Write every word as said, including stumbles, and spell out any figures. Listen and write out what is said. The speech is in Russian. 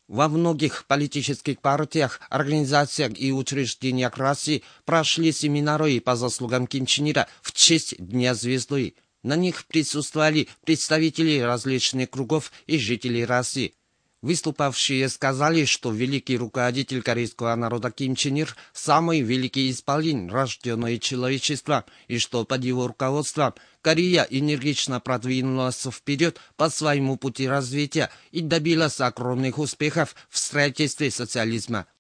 Во многих политических партиях, организациях и учреждениях России прошли семинары по заслугам Ким Чен Ира в честь Дня Звезды. На них присутствовали представители различных кругов и жителей России. Выступавшие сказали, что великий руководитель корейского народа Ким Чен Ир – самый великий исполин, рожденный человечеством, и что под его руководством Корея энергично продвинулась вперед по своему пути развития и добилась огромных успехов в строительстве социализма.